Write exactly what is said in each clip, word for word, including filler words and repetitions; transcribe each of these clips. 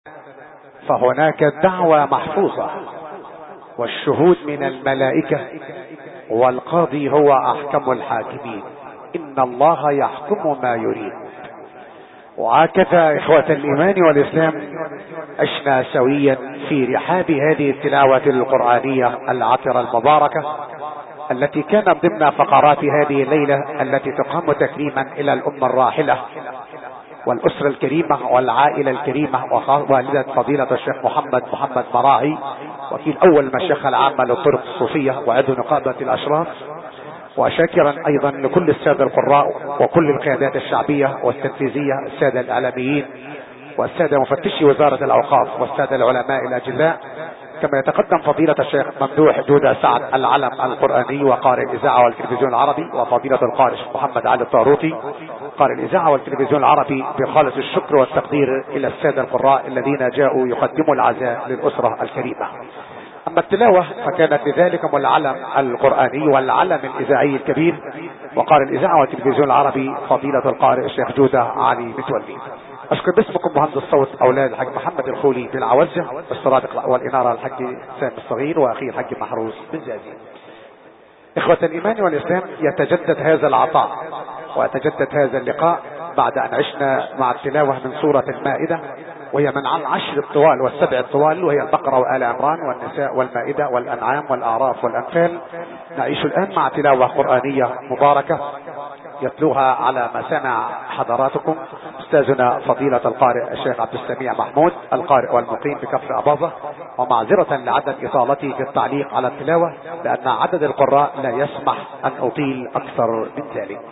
فهناك الدعوة محفوظة والشهود من الملائكة، والقاضي هو احكم الحاكمين، ان الله يحكم ما يريد. وهكذا اخوة الايمان والاسلام عشنا سويا في رحاب هذه التلاوة القرآنية العطرة المباركة، التي كانت ضمن فقرات هذه الليلة التي تقام تكريما الى الامة الراحلة والاسرة الكريمة والعائلة الكريمة، ووالدة فضيلة الشيخ محمد محمد مراعي وكيل اول المشيخة العامة للطرق الصوفية وعضو نقابة الاشراف، وشاكرا ايضا لكل السادة القراء وكل القيادات الشعبية والتنفيذية، السادة الاعلاميين والسادة مفتشي وزارة الاوقاف والسادة العلماء الاجلاء، كما يتقدم فضيلة الشيخ ممدوح دودة سعد العلم القرآني وقارئ الإذاعة والتلفزيون العربي، وفضيلة القارئ محمد علي الطاروطي قارئ الإذاعة والتلفزيون العربي، بخالص الشكر والتقدير إلى السادة القراء الذين جاءوا يقدموا العزاء للأسرة الكريمة. أما التلاوة فكانت لذلكم العلم القرآني والعلم الإذاعي الكبير وقارئ الإذاعة والتلفزيون العربي فضيلة القارئ الشيخ جودة علي متولي. أشكر باسمكم مهندس الصوت أولاد الحاج محمد الخولي بالعوزة، والسرادق والإنارة الحاج سامي الصغير، وأخي الحاج محروس بن زازي. إخوة الإيمان والإسلام، يتجدد هذا العطاء ويتجدد هذا اللقاء بعد أن عشنا مع التلاوة من سورة المائدة، وهي من عن العشر الطوال والسبع الطوال، وهي البقرة وآل عمران والنساء والمائدة والأنعام والأعراف والأنفال. نعيش الآن مع تلاوة قرآنية مباركة يتلوها على مسامع حضراتكم أستاذنا فضيلة القارئ الشيخ عبد السميع محمود القارئ والمقيم بكفر أباظة، ومعذرة لعدم إطالتي في التعليق على التلاوة لأن عدد القراء لا يسمح أن أطيل أكثر من ذلك.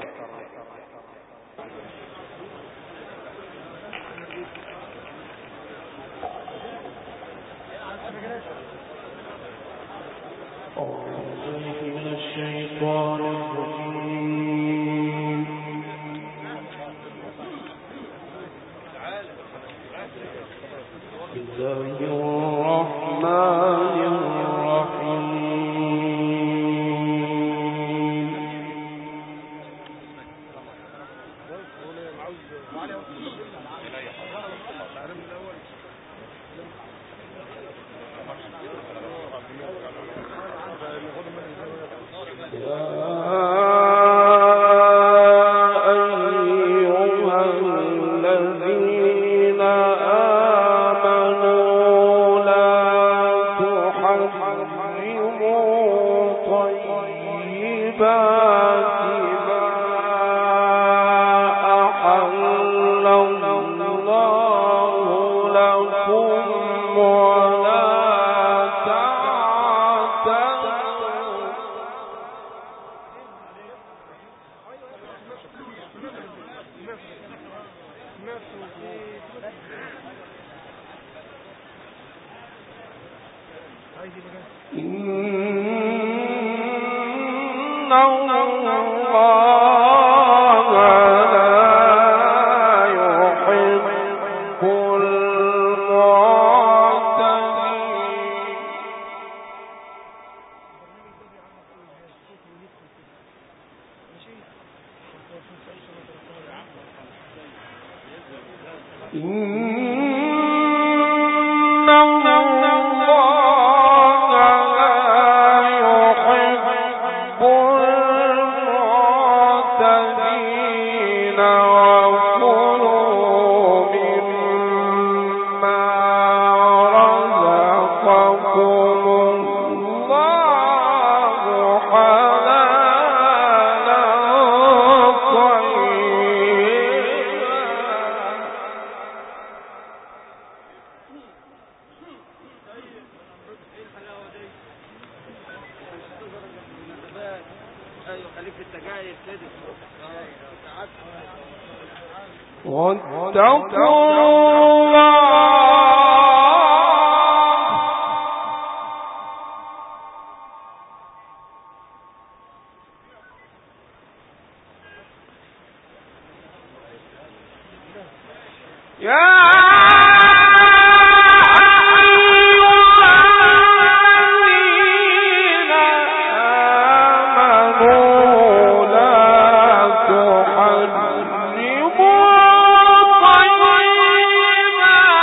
طيبا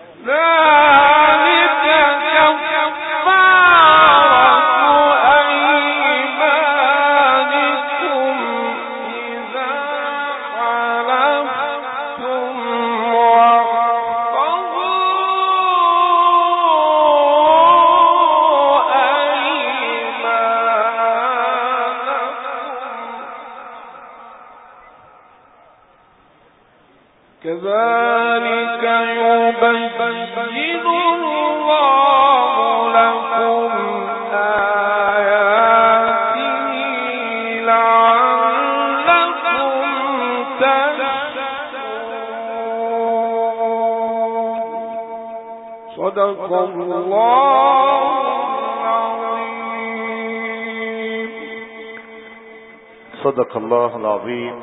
كذلك يبين الله لكم آياته لعلكم تشكرون. صدق الله العظيم. صدق الله العظيم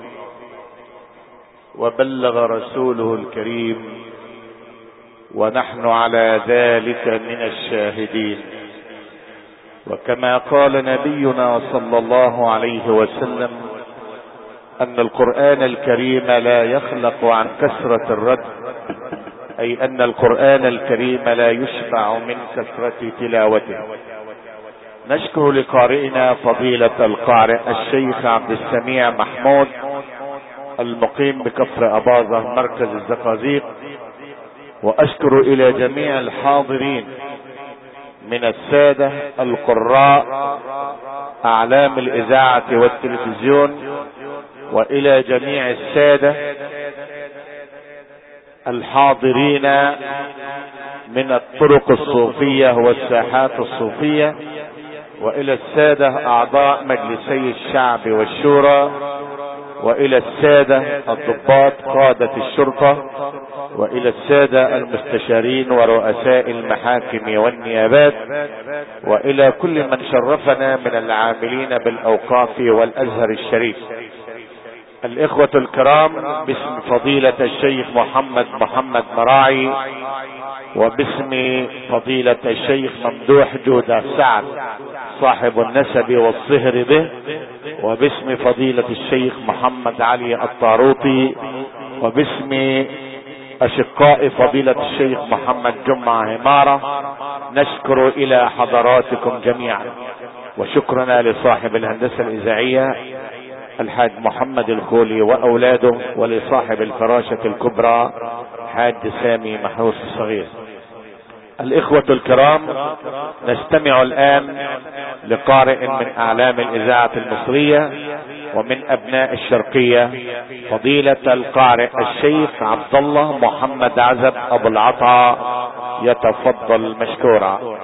وبلغ رسوله الكريم، ونحن على ذلك من الشاهدين. وكما قال نبينا صلى الله عليه وسلم ان القرآن الكريم لا يخلق عن كثرة الرد، اي ان القرآن الكريم لا يشبع من كثرة تلاوته. نشكر لقارئنا فضيلة القارئ الشيخ عبد السميع محمود المقيم بكفر أباظة مركز الزقازيق، وأشكر إلى جميع الحاضرين من السادة القراء أعلام الإذاعة والتلفزيون، وإلى جميع السادة الحاضرين من الطرق الصوفية والساحات الصوفية، وإلى السادة أعضاء مجلسي الشعب والشورى، وإلى السادة الضباط قادة الشرطة، وإلى السادة المستشارين ورؤساء المحاكم والنيابات، وإلى كل من شرفنا من العاملين بالأوقاف والأزهر الشريف. الإخوة الكرام، باسم فضيلة الشيخ محمد محمد مراعي، وباسم فضيلة الشيخ ممدوح جودة سعد صاحب النسب والصهر به، وباسم فضيلة الشيخ محمد علي الطاروطي، وباسم أشقاء فضيلة الشيخ محمد جمعة همارة، نشكر إلى حضراتكم جميعا. وشكرنا لصاحب الهندسة الإذاعية الحاج محمد الخولي وأولاده، ولصاحب الفراشة الكبرى حاج سامي محروس الصغير. الإخوة الكرام، نستمع الآن لقارئ من أعلام الإذاعة المصرية ومن أبناء الشرقية، فضيلة القارئ الشيخ عبد الله محمد عزب أبو العطا، يتفضل مشكورا.